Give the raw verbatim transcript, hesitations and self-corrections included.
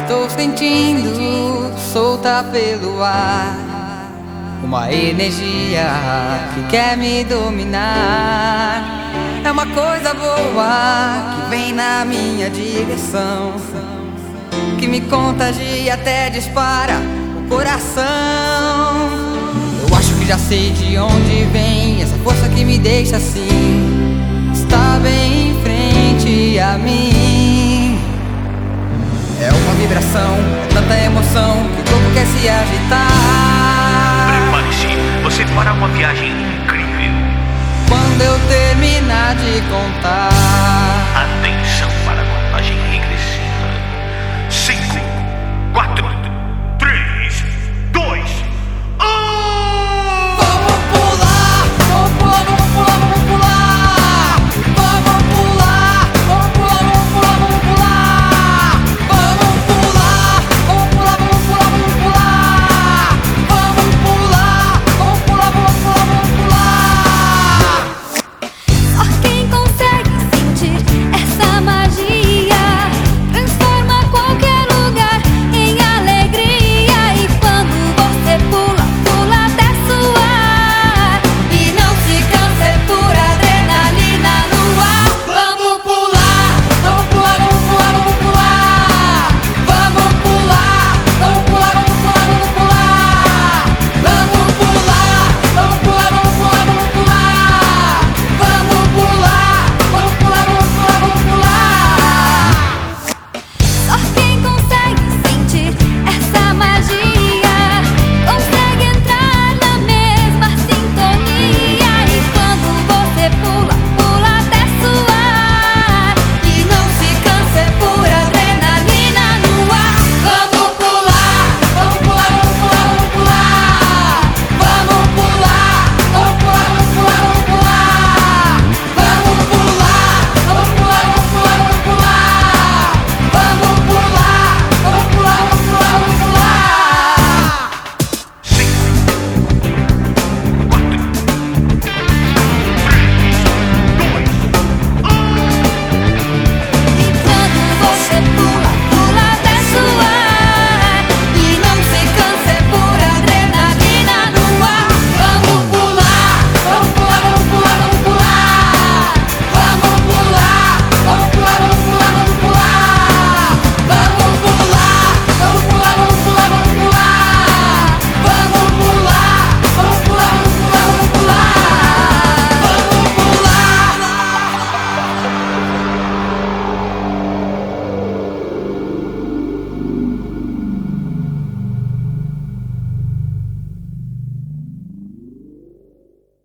Estou sentindo solta pelo ar uma energia que quer me dominar. É uma coisa boa que vem na minha direção, que me contagia até dispara o coração. Eu acho que já sei de onde vem essa força que me deixa assim. Está bem em frente a mim. É uma vibração, é tanta emoção que o corpo quer se agitar. Prepare-se, você fará uma viagem incrível. Quando eu terminar de contar Até